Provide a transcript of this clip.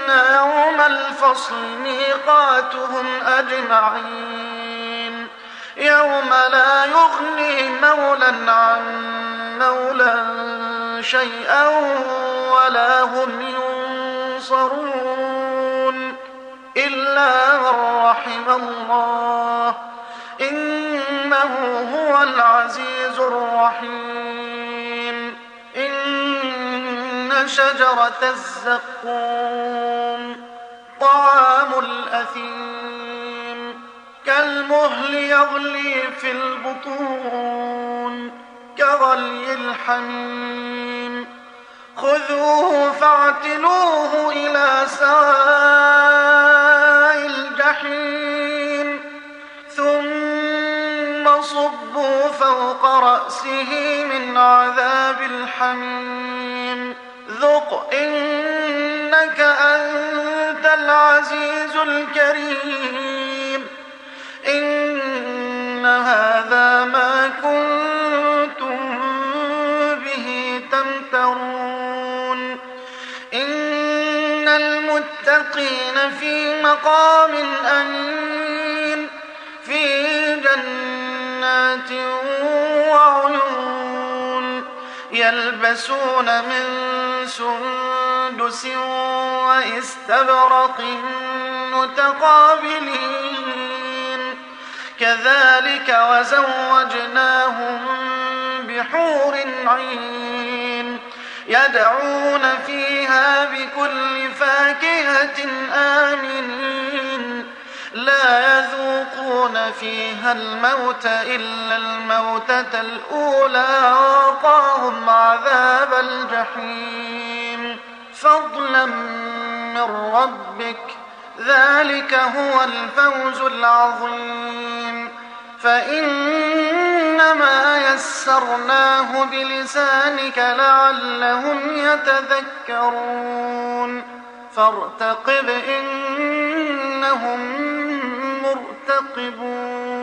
يوم الفصل ميقاتهم أجمعين يوم لا يغني مولى عن مولى شيئا ولا هم ينصرون إلا من رحم الله إنه هو العزيز الرحيم إن شجرة الزقوم طعام الأثيم كالمهل يغلي في البطون كغلي الحميم خذوه فاعتلوه إلى سواء الجحيم ثم صبوا فوق رأسه من عذاب الحميم ذق إنك أنت العزيز الكريم إن هذا ما كنتم به تمترون إن المتقين في مقام أمين في جنات وعيون يلبسون من سندس وإستبرق متقابلين كذلك وزوجناهم بحور عين يدعون فيها بكل فاكهة آمنين لا يذوقون فيها الموت إلا الموتة الأولى ووقاهم عذاب الجحيم فضلا من ربك ذلك هو الفوز العظيم فإنما يسرناه بلسانك لعلهم يتذكرون فارتقب إنهم مرتقبون